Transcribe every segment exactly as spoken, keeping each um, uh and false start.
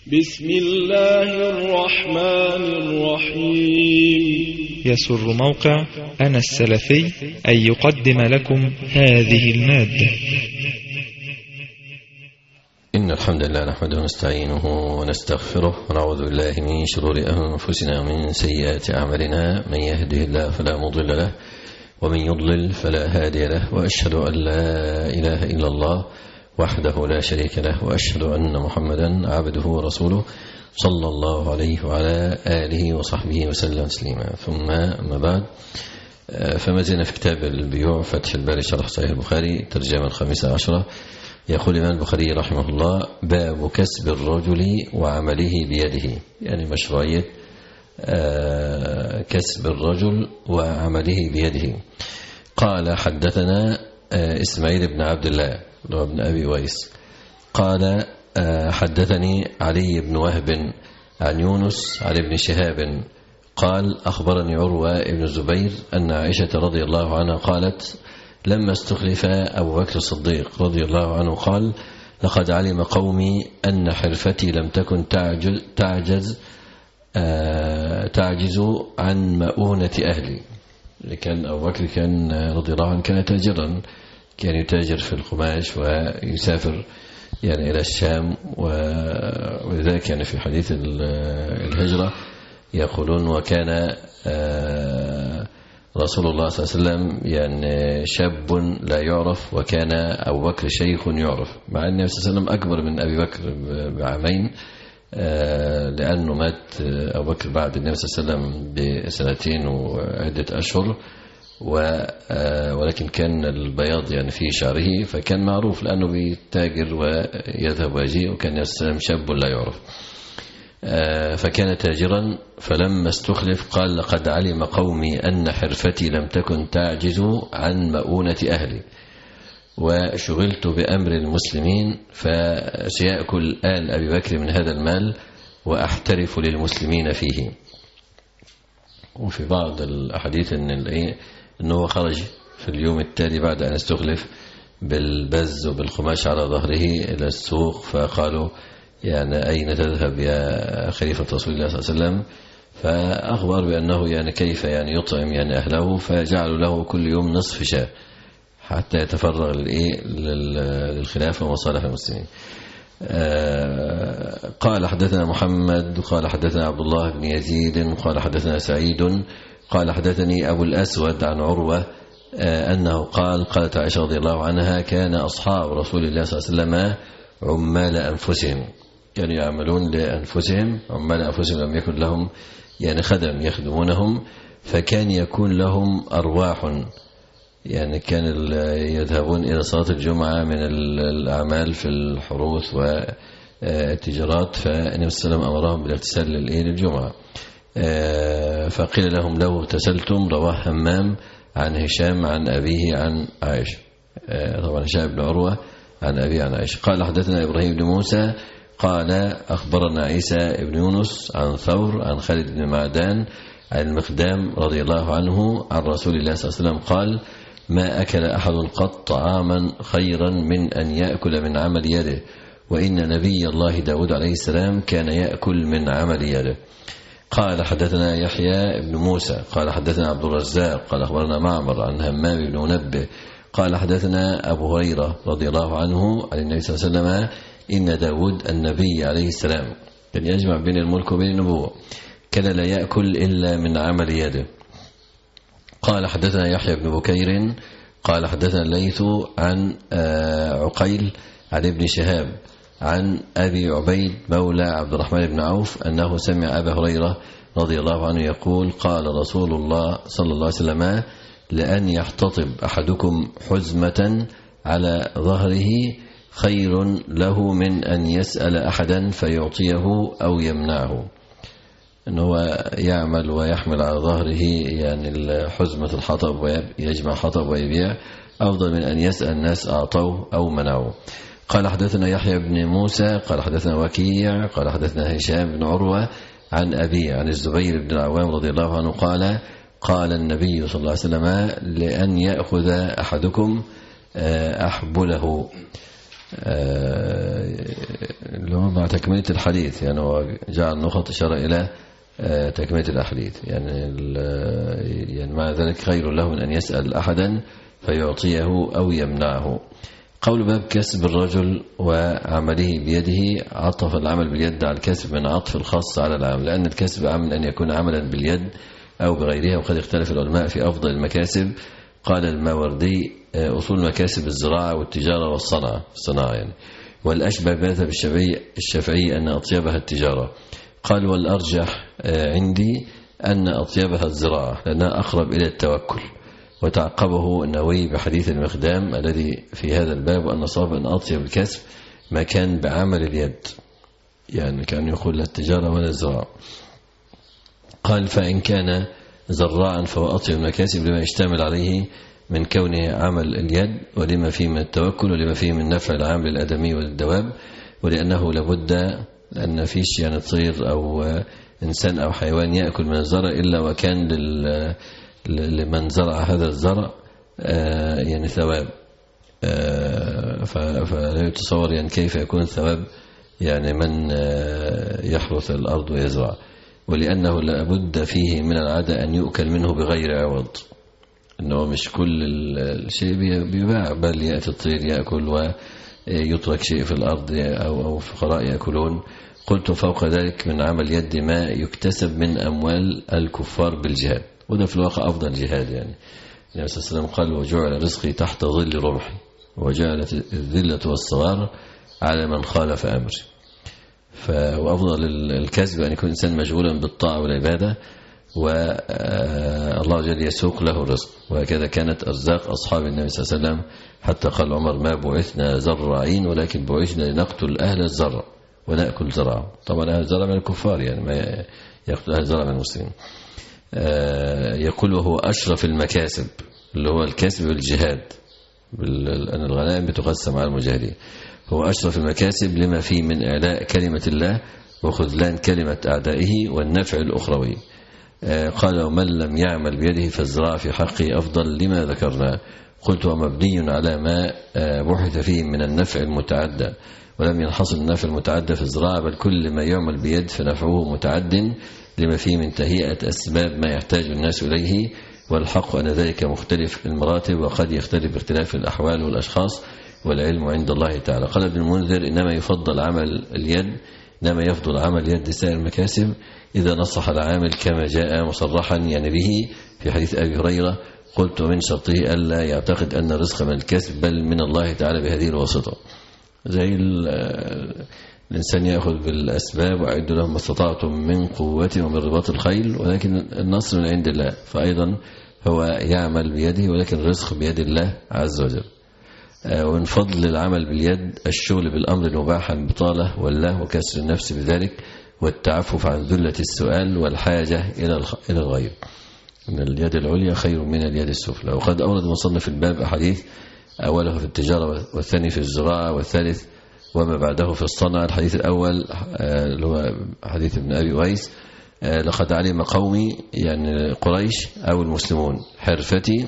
بسم الله الرحمن الرحيم. يسر موقع أنا السلفي أن يقدم لكم هذه المادة. إن الحمد لله نحمده ونستعينه ونستغفره ونعوذ بالله من شرور أنفسنا ومن سيئات أعمالنا. من يهده الله فلا مضل له ومن يضلل فلا هادي له، وأشهد أن لا إله إلا الله وحده لا شريك له، وأشهد أن محمدا عبده ورسوله صلى الله عليه وعلى آله وصحبه وسلم تسليما. ثم ما بعد، فما زلنا في كتاب البيوع فتح الباري شرح صحيح البخاري ترجمة الخامسة عشرة. يقول الإمام البخاري رحمه الله: باب كسب الرجل وعمله بيده، يعني مشروعية كسب الرجل وعمله بيده. قال: حدثنا إسماعيل بن عبد الله بن أبي ويس قال: حدثني علي بن وهب عن يونس عن ابن شهاب قال: أخبرني عروة بن الزبير أن عائشة رضي الله عنها قالت: لما استخلف أبو بكر الصديق رضي الله عنه قال: لقد علم قومي أن حرفتي لم تكن تعجز, تعجز, تعجز عن مؤونة أهلي. كان أبو بكر كان رضي الله عنه كان تاجرا، كان يتاجر في القماش ويسافر يعني إلى الشام، ولذلك يعني في حديث الهجرة يقولون: وكان رسول الله صلى الله عليه وسلم يعني شاب لا يعرف، وكان أبو بكر شيخ يعرف، مع أن النبي صلى الله عليه وسلم أكبر من أبي بكر بعامين، لأنه مات أبو بكر بعد النبي صلى الله عليه وسلم بسنتين وعدة أشهر، ولكن كان البياض يعني في شعره، فكان معروف لأنه بيتاجر ويذهب ويجي، وكان النبي صلى الله عليه وسلم شاب لا يعرف، فكان تاجرا. فلما استخلف قال: لقد علم قومي أن حرفتي لم تكن تعجز عن مؤونة أهلي، وشغلت بأمر المسلمين، فسيأكل آل أبي بكر من هذا المال وأحترف للمسلمين فيه. وفي بعض الأحاديث أن أنه خرج في اليوم التالي بعد أن استخلف بالبز وبالقماش على ظهره إلى السوق، فقالوا: يعني أين تذهب يا خليفة رسول الله صلى الله عليه وسلم؟ فأخبر بأنه يعني كيف يعني يطعم يعني أهله، فجعلوا له كل يوم نصف شاة حتى يتفرغ للخلافة ومصالح المسلمين. قال: حدثنا محمد قال: حدثنا عبد الله بن يزيد قال: حدثنا سعيد قال: حدثني أبو الأسود عن عروة أنه قال: قالت عائشة رضي الله عنها: كان أصحاب رسول الله صلى الله عليه وسلم عمال أنفسهم، كانوا يعني يعملون لأنفسهم، عمال أنفسهم، لم يكن لهم يعني خدم يخدمونهم، فكان يكون لهم أرواح، يعني كان يذهبون إلى صلاة الجمعة من الأعمال في الحروث والتجارات، فالنبي صلى الله عليه وسلم أمرهم بالاغتسال للجمعة، فقيل لهم: لو اغتسلتم. رواه همام عن هشام عن أبيه عن عائشة، طبعا هشام بن عروة عن أبيه عن عائشة. قال: حدثنا إبراهيم بن موسى قال: أخبرنا عيسى بن يونس عن ثور عن خالد بن معدان عن المقدام رضي الله عنه عن رسول الله صلى الله عليه وسلم قال: ما أكل أحد قط طعاما خيرا من أن يأكل من عمل يده، وإن نبي الله داود عليه السلام كان يأكل من عمل يده. قال: حدثنا يحيى بن موسى قال: حدثنا عبد الرزاق قال: أخبرنا معمر عن همام بن منبه قال: حدثنا أبو هريرة رضي الله عنه عن النبي صلى الله عليه وسلم: إن داود النبي عليه السلام كان يجمع بين الملك وبين النبوة، كان لا يأكل إلا من عمل يده. قال: حدثنا يحيى بن بكير قال: حدثنا الليث عن عقيل عن ابن شهاب عن أبي عبيد مولى عبد الرحمن بن عوف أنه سمع أبا هريرة رضي الله عنه يقول: قال رسول الله صلى الله عليه وسلم: لأن يحتطب أحدكم حزمة على ظهره خير له من أن يسأل أحدا فيعطيه أو يمنعه. أنه يعمل ويحمل على ظهره يعني حزمة الحطب ويجمع حطب ويبيع، أفضل من أن يسأل الناس أعطوه أو منعوه. قال: حدثنا يحيى بن موسى قال: حدثنا وكيع قال: حدثنا هشام بن عروة عن أبي عن الزبير بن العوام رضي الله عنه قال: قال النبي صلى الله عليه وسلم: لأن يأخذ أحدكم أحبله اللي هو مع تكملة الحديث، يعني هو جعل نقط إشارة إلى تكملة الأحاديث، يعني يعني مع ذلك خير له من أن يسأل أحدا فيعطيه أو يمنعه. قول باب كسب الرجل وعمله بيده، عطف العمل باليد على الكسب من عطف الخاص على العام، لأن الكسب عام أن يكون عملا باليد أو بغيرها، وقد اختلف العلماء في أفضل المكاسب. قال الماوردي أصول مكاسب الزراعة والتجارة والصنعة الصناعة يعني، والأشبه بمذهب الشافعي أن أطيبها التجارة. قال والأرجح عندي أن أطيبها الزراعة لأنها أقرب إلى التوكل. وتعقبه النووي بحديث المقدام الذي في هذا الباب، وأن صاب أن أطيب الكسب ما كان بعمل اليد، يعني كان يقول لا التجارة ولا الزراعة. قال فإن كان زراعا فهو أطيب المكاسب لما يشتمل عليه من كونه عمل اليد، ولما فيه من التوكل، ولما فيه من نفع العام للآدمي والدواب، ولأنه لابد أن فيش يعني طير أو إنسان أو حيوان يأكل من الزرع إلا وكان لمن زرع هذا الزرع يعني ثواب، فلا يتصور يعني كيف يكون الثواب يعني من يحرث الأرض ويزرع، ولأنه لابد فيه من العادة أن يؤكل منه بغير عوض، أنه مش كل الشيء بيباع، بل يأتي الطير يأكل ويترك شيء في الأرض أو فقراء يأكلون. قلت فوق ذلك من عمل يد ما يكتسب من أموال الكفار بالجهاد، وده في الواقع أفضل جهاد. يعني النبي صلى الله عليه وسلم قال وجعل رزقي تحت ظل رمحي، وجعلت الذلة والصغار على من خالف أمري. وأفضل الكسب أن يكون الإنسان مشغولا بالطاعة والعبادة، والله جل يسوق له الرزق. وهكذا كانت أرزاق أصحاب النبي صلى الله عليه وسلم، حتى قال عمر ما بعثنا زراعين ولكن بعثنا لنقتل أهل الزرع ونأكل زرعه. طبعا أهل الزرع من الكفار، يعني ما يقتل أهل الزرع من المسلمين. يقول وهو أشرف المكاسب اللي هو الكسب بالجهاد، أن الغنائم بتقسم على المجاهدين، هو أشرف المكاسب لما فيه من إعلاء كلمة الله وخذلان كلمة أعدائه والنفع الأخروي. قال ومن لم يعمل بيده فالزراعة في حقه أفضل لما ذكرنا. قلت ومبني على ما بحث فيه من النفع المتعدى، ولم ينحصر النفع المتعدى في الزراعة، بل كل ما يعمل بيد فنفعه متعد لما فيه من تهيئة أسباب ما يحتاج الناس إليه، والحق أن ذلك مختلف المراتب، وقد يختلف باختلاف الأحوال والأشخاص، والعلم عند الله تعالى. قال ابن المنذر إنما يفضل عمل اليد إنما يفضل عمل يد سائر المكاسب إذا نصح العامل كما جاء مصرحا يعني به في حديث أبي هريرة. قلت من شرطه ألا يعتقد أن الرزق من الكسب بل من الله تعالى بهذه الواسطة، زي الإنسان يأخذ بالأسباب وأعد لهم ما استطعتم من قوة ومن رباط الخيل، ولكن النصر من عند الله، فأيضا هو يعمل بيده ولكن الرزق بيد الله عز وجل. ومن فضل العمل باليد الشغل بالأمر المباح عن بطالة والله وكسر النفس بذلك، والتعفف عن ذلة السؤال والحاجة إلى الغير، أن اليد العليا خير من اليد السفلى. وقد أورد مصنف الباب أحاديث، أوله في التجارة والثاني في الزراعة والثالث وما بعده في الصنعة. الحديث الأول اللي هو حديث ابن أبي ويس لقد علم قومي يعني قريش أو المسلمون حرفتي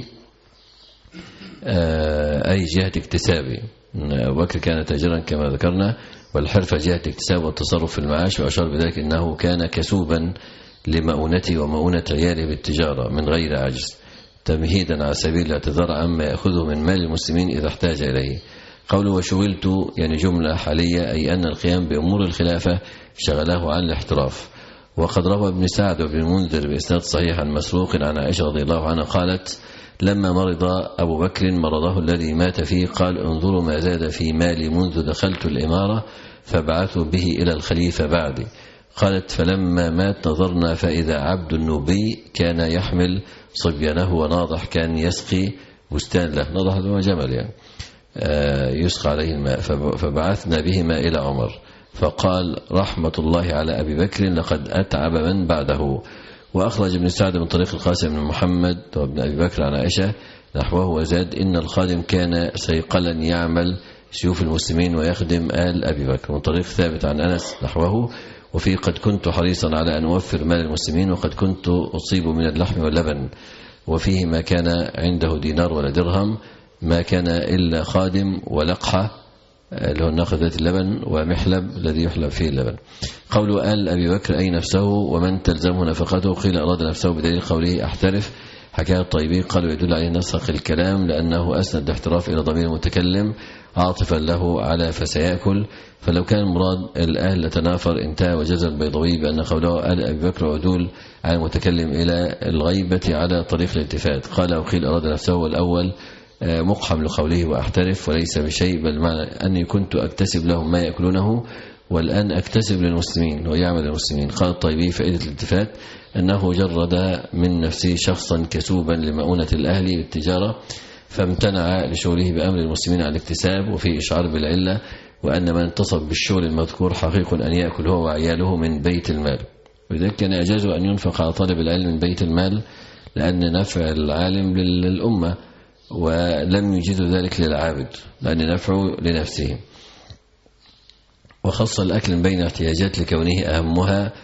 أي جهة اكتسابي. أبو بكر كان تاجرا كما ذكرنا، والحرفة جهة اكتساب والتصرف في المعاش، وأشار بذلك أنه كان كسوبا لمؤونتي ومؤونة عياله بالتجارة من غير عجز، تمهيدا على سبيل الاعتذار عما يأخذه من مال المسلمين إذا احتاج إليه. قوله وشغلت يعني جملة حالية، أي أن القيام بأمور الخلافة شغله عن الاحتراف. وقد روى ابن سعد وابن المنذر بإسناد صحيح عن مسروق عن عائشة رضي الله عنها قالت لما مرض أبو بكر مرضه الذي مات فيه قال انظروا ما زاد في مالي منذ دخلت الإمارة فبعثوا به إلى الخليفة بعدي. قالت فلما مات نظرنا فإذا عبد النوبي كان يحمل صبيانه وناضح كان يسقي بستان له، ناضح هو جمل يعني يسقى عليه الماء، فبعثنا بهما إلى عمر فقال رحمة الله على أبي بكر لقد أتعب من بعده. وأخرج ابن سعد من طريق القاسم بن محمد وابن أبي بكر عن عائشة نحوه وزاد إن الخادم كان سيقلا يعمل سيوف المسلمين ويخدم آل أبي بكر، من طريق ثابت عن أنس نحوه. وفي قد كنت حريصا على أن أوفر مال المسلمين وقد كنت أصيب من اللحم واللبن، وفيه ما كان عنده دينار ولا درهم، ما كان إلا خادم ولقحة اللي هو الناقة ذات اللبن، ومحلب الذي يحلب فيه اللبن. قوله آل أبي بكر أي نفسه ومن تلزمه نفقته، قيل أراد نفسه بدليل قوله أحترف حكاية الطيبي، قالوا يدل عليه نسق الكلام لأنه أسند الاحتراف إلى ضمير المتكلم عاطفا له على فسيأكل، فلو كان المراد الأهل لتنافر انتهى. وجزم البيضاوي بأن قوله آل أبي بكر عدول عن المتكلم إلى الغيبة على طريق الالتفات. قال وقيل أراد نفسه والأول مقحم لقوله وأحترف وليس بشيء، بل معنى أني كنت أكتسب لهم ما يأكلونه والآن أكتسب للمسلمين ويعمل للمسلمين. قال الطيبي فائدة الالتفات أنه جرد من نفسه شخصا كسوبا لمؤونة الأهل بالتجارة فامتنع لشغله بأمر المسلمين على الاكتساب، وفي إشعار بالعلة وأن من انتصب بالشغل المذكور حقيق أن يأكل هو وعياله من بيت المال، ولذلك كان يجوز أن ينفق على طالب العلم من بيت المال لأن نفع العالم للأمة، ولم يجد ذلك للعابد لأن نفعه لنفسه. وخص الأكل بين احتياجات لكونه أهمها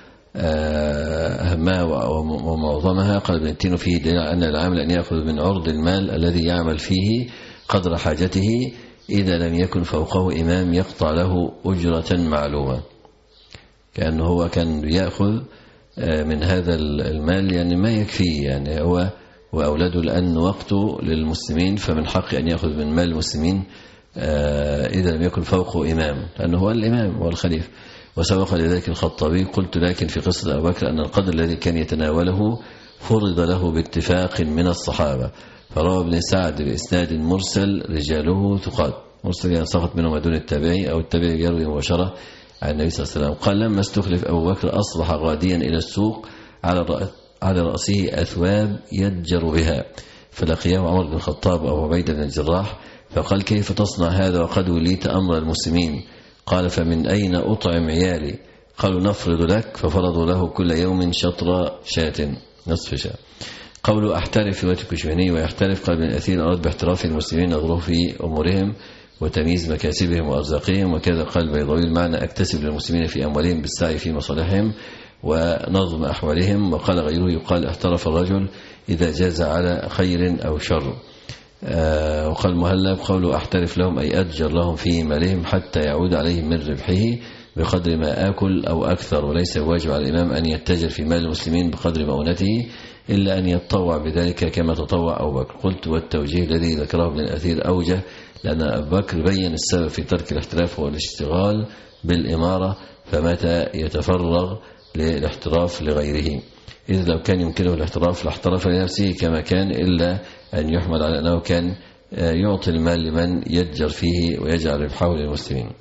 أهمها ومعظمها. قال ابن التين فيه دليل أن العامل أن يأخذ من عرض المال الذي يعمل فيه قدر حاجته إذا لم يكن فوقه إمام يقطع له أجرة معلومة، كأنه هو كان يأخذ من هذا المال يعني ما يكفيه، يعني هو وأولاده لأن وقته للمسلمين فمن حق أن يأخذ من مال المسلمين إذا لم يكن فوقه إمام، لأنه هو الإمام هو الخليفة. وسبق لذلك الخطابي قلت لكن في قصة أبو بكر أن القدر الذي كان يتناوله فرض له باتفاق من الصحابة، فروى ابن سعد بإسناد مرسل رجاله ثقات، مرسل يعني سقط منه دون التابعي أو التابعي يروي مباشرة عن النبي صلى الله عليه وسلم. قال لما استخلف أبو بكر أصبح غاديا إلى السوق على الرأس على رأسه أثواب يتجر بها، فلقيه عمر بن الخطاب أو عبيدة بن الجراح فقال كيف تصنع هذا وقد وليت أمر المسلمين؟ قال فمن أين أطعم عيالي؟ قالوا نفرض لك، ففرضوا له كل يوم شطر شاة نصف شاة. قوله أحترف في وقت الكشميني ويحترف قال ابن أثير أراد باحتراف المسلمين نظره في أمورهم وتمييز مكاسبهم وأرزاقهم، وكذا قال البيضاوي المعنى أكتسب للمسلمين في أموالهم بالسعي في مصالحهم ونظم أحوالهم. وقال غيره يقال احترف الرجل إذا جاز على خير أو شر. آه وقال مهلب قوله أحترف لهم أي أتجر لهم في مالهم حتى يعود عليهم من ربحه بقدر ما آكل أو أكثر، وليس واجب على الإمام أن يتجر في مال المسلمين بقدر مؤونته إلا أن يتطوع بذلك كما تطوع أبو بكر. قلت والتوجيه الذي ذكره ابن الأثير أوجه لأن أبو بكر بين السبب في ترك الاحتراف هو الاشتغال بالإمارة، فمتى يتفرغ للاحتراف لغيره، إذ لو كان يمكنه الاحتراف لاحترف لنفسه كما كان، إلا أن يحمل على أنه كان يعطي المال لمن يتجر فيه ويجعل ربحه للمسلمين.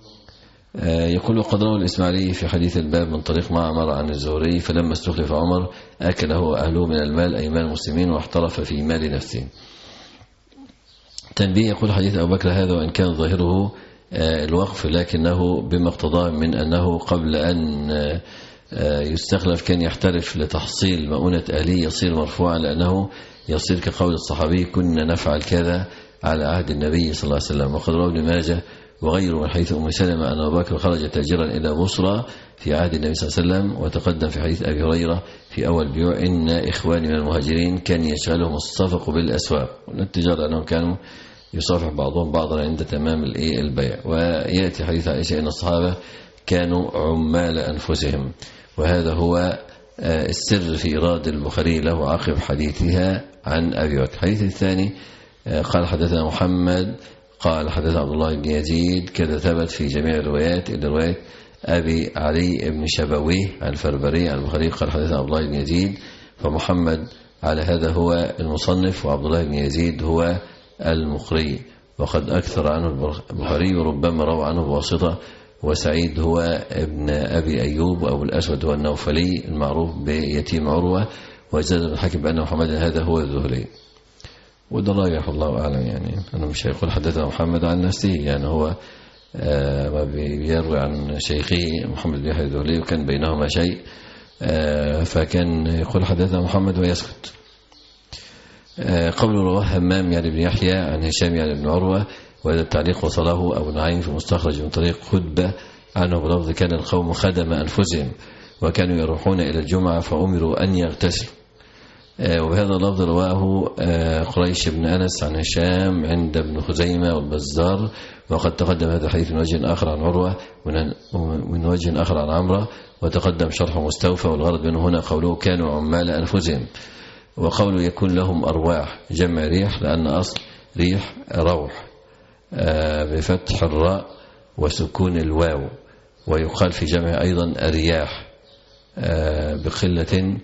يقول وقد روى الإسماعيلي في حديث الباب من طريق معمر عن الزهري فلما استخلف عمر أكل هو أهله من المال أي مال المسلمين واحترف في مال نفسه. تنبيه يقول حديث أبو بكر هذا وإن كان ظاهره الوقف لكنه بما اقتضاه من أنه قبل أن يستخلف كان يحترف لتحصيل مؤونة أهلي يصير مرفوعا، لأنه يصير كقول الصحابي كنا نفعل كذا على عهد النبي صلى الله عليه وسلم. وقد روى ابن ماجه وغيره من حديث أم سلمة أن أبو بكر خرج تاجرا إلى بصرى في عهد النبي صلى الله عليه وسلم، وتقدم في حديث أبي هريرة في أول بيوع إن إخواني من المهاجرين كان يشغلهم الصفق بالأسواق، والتجارة أنهم كانوا يصافح بعضهم بعضا عند تمام البيع. ويأتي حديث عائشة أن الصحابة كانوا عمال أنفسهم، وهذا هو السر في إيراد البخاري له عقب حديثها عن أبي بكر. الحديث الثاني قال حدثنا محمد قال حدثنا عبد الله بن يزيد كذا ثبت في جميع الروايات إلا رواية أبي علي بن شبويه عن الفربري عن البخاري قال حدثنا عبد الله بن يزيد، فمحمد على هذا هو المصنف وعبد الله بن يزيد هو المقري، وقد أكثر عنه البخاري وربما روى عنه بواسطة. وسعيد هو ابن أبي أيوب وأبو الأسود هو النوفلي المعروف بيتيم عروة، وزاد الحاكم بأن محمد هذا هو الذهلي، وده راجح الله أعلم. يعني أنا مش هيقول حدثنا محمد عن نفسه، يعني هو آه ما بيروي عن شيخه محمد بن يحيى الذهلي وكان بينهما شيء، آه فكان يقول حدثنا محمد ويسكت. آه قول رواه همام يعني بن يحيى عن هشام يعني بن عروة، وهذا التعليق وصله أبو نعيم في مستخرج من طريق خدبة عنه بلفظ كان القوم خدم أنفسهم وكانوا يروحون إلى الجمعة فأمروا أن يغتسلوا. وبهذا اللفظ رواه قريش بن أنس عن هشام عند ابن خزيمة والبزار، وقد تقدم هذا الحديث من وجه آخر عن عروة ومن وجه آخر عن عمرة، وتقدم شرح مستوفى. والغرض منه هنا قوله كانوا عمال أنفسهم، وقوله يكون لهم أرواح جمع ريح، لأن أصل ريح روح بفتح الراء وسكون الواو، ويقال في جمع أيضا أرياح بقلة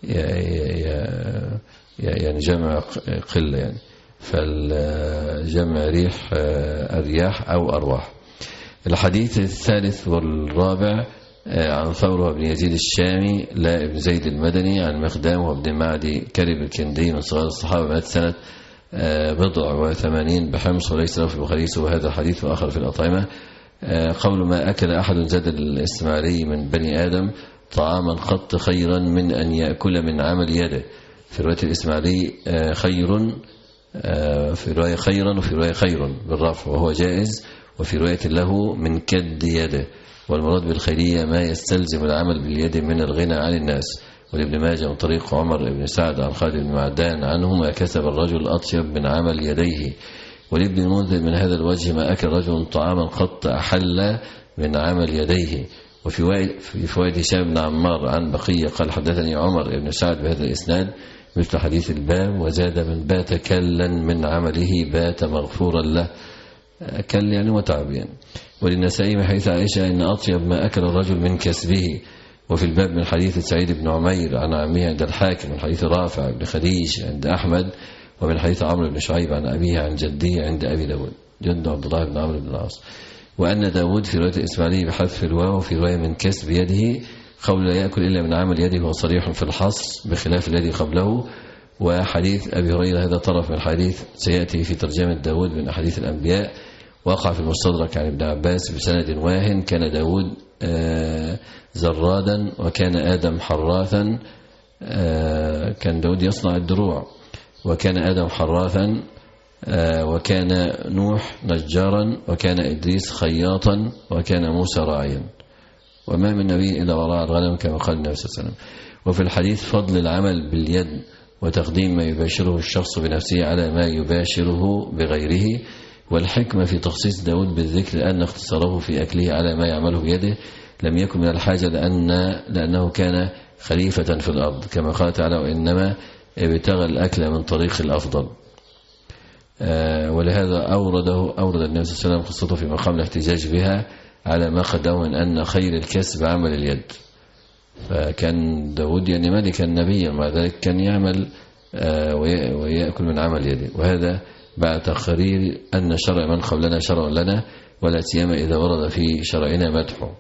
يعني جمع قلة يعني، فالجمع ريح أرياح أو أرواح. الحديث الثالث والرابع عن ثور بن يزيد الشامي لا ابن زيد المدني عن مقدام وابن معدي كرب الكندي من صغار الصحابة، مات سنة بضع وثمانين بحمص، وليس له في البخاري سوى هذا الحديث وآخر في الأطعمة. قول ما أكل أحد زاد الإسماعيلي من بني آدم طعاما قط خيرا من أن يأكل من عمل يده. في رواية الإسماعيلي خير، في رواية خيرا وفي رواية خير بالرفع وهو جائز، وفي رواية له من كد يده. والمراد بالخيرية ما يستلزم العمل باليد من الغنى عن الناس. ولابن ماجه من طريق عمر بن سعد عن خالد بن معدان عنه ما كسب الرجل أطيب من عمل يديه. ولابن المنذر من هذا الوجه ما أكل رجل طعاما قط أحل من عمل يديه. وفي فوائد هشام بن عمار عن بقية قال حدثني عمر بن سعد بهذا الإسناد مثل حديث الباب، وزاد من بات كلا من عمله بات مغفورا له، كل يعني وتعب يعني. وللنسائي من حديث عائشة إن أطيب ما أكل الرجل من كسبه. وفي الباب من حديث سعيد بن عمير عن عمه عند الحاكم، من حديث رافع بن خديج عند أحمد، ومن حديث عمرو بن شعيب عن أبيه عن جده عند أبي داود جد عبد الله بن عمرو بن العاص. وأن داود في رواية الإسماعيلي بحذف الواو، وفي رواية من كسب يده. قول لا يأكل إلا من عمل يده هو صريح في الحصر بخلاف الذي قبله. وحديث أبي هريرة هذا طرف من الحديث سيأتي في ترجمة داود من أحاديث الأنبياء، وقع في المستدرك عن ابن عباس بسند واهن. كان داود زرادا وكان آدم حراثا، كان داود يصنع الدروع، وكان آدم حراثا، وكان نوح نجارا، وكان إدريس خياطا، وكان موسى راعيا. وما من نبي إلا وراء الغنم كما قال النبي صلى الله عليه وسلم. وفي الحديث فضل العمل باليد وتقديم ما يباشره الشخص بنفسه على ما يباشره بغيره. والحكمة في تخصيص داود بالذكر لأن اختصاره في أكله على ما يعمله بيده لم يكن من الحاجة، لأن لأنه كان خليفة في الأرض كما قال تعالى وإنما ابتغى الأكل من طريق الأفضل. آه ولهذا أورده أورد النبي صلى الله عليه وسلم قصته في مقام الاحتجاج بها على ما قدمه من أن خير الكسب عمل اليد. فكان داود يعني ملكا نبيا، مع ذلك كان يعمل آه ويأكل من عمل يده. وهذا بعد تقرير أن شرع من قبلنا شرع لنا، ولا سيما إذا ورد في شرعنا مدحه.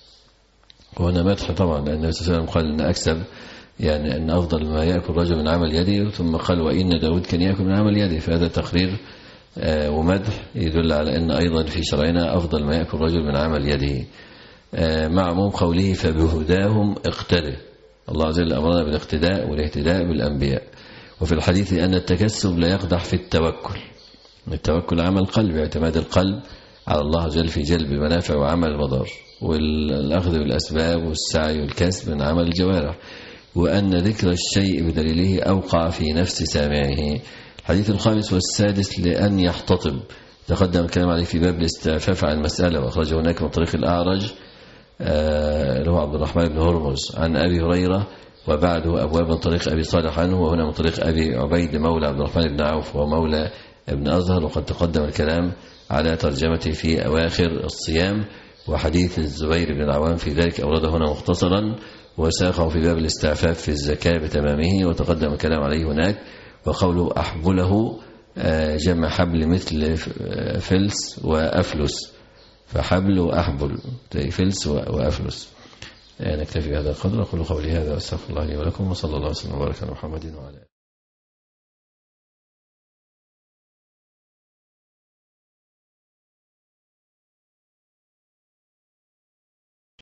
وهنا مدح طبعا، لأن النبي صلى الله عليه وسلم قال أن أكسب يعني أن أفضل ما يأكل رجل من عمل يده، ثم قال وإن داود كان يأكل من عمل يده. فهذا تقرير ومدح يدل على أن أيضا في شرعنا أفضل ما يأكل رجل من عمل يده، مع عموم قوله فبهداهم اقتدى. الله عز وجل أمرنا بالاقتداء والاهتداء بالأنبياء. وفي الحديث أن التكسب لا يقدح في التوكل. التوكل عمل قلب، اعتماد القلب على الله عز وجل في جلب المنافع وعمل المضار، والأخذ بالأسباب والسعي والكسب من عمل الجوارح. وأن ذكر الشيء بدليله أوقع في نفس سامعه. الحديث الخامس والسادس لأن يحتطب، تقدم الكلام عليه في باب الاستعفاف عن المسألة، وأخرجه هناك من طريق الأعرج اللي هو عبد الرحمن بن هرمز عن أبي هريرة، وبعده أبواب من طريق أبي صالح عنه، وهنا من طريق أبي عبيد مولى عبد الرحمن بن عوف ومولى ابن أزهر. وقد تقدم الكلام على ترجمته في أواخر الصيام. وحديث الزبير بن العوام في ذلك أورده هنا مختصرا، وساقه في باب الاستعفاف في الزكاة بتمامه، وتقدم الكلام عليه هناك. وقوله أحبله جمع حبل مثل فلس وأفلس، فحبل وأحبل زي فلس وأفلس. نكتفي بهذا القدر. أقول قولي هذا وأستغفر الله لي ولكم، وصلى الله وسلم وبارك على محمد وعلى آله.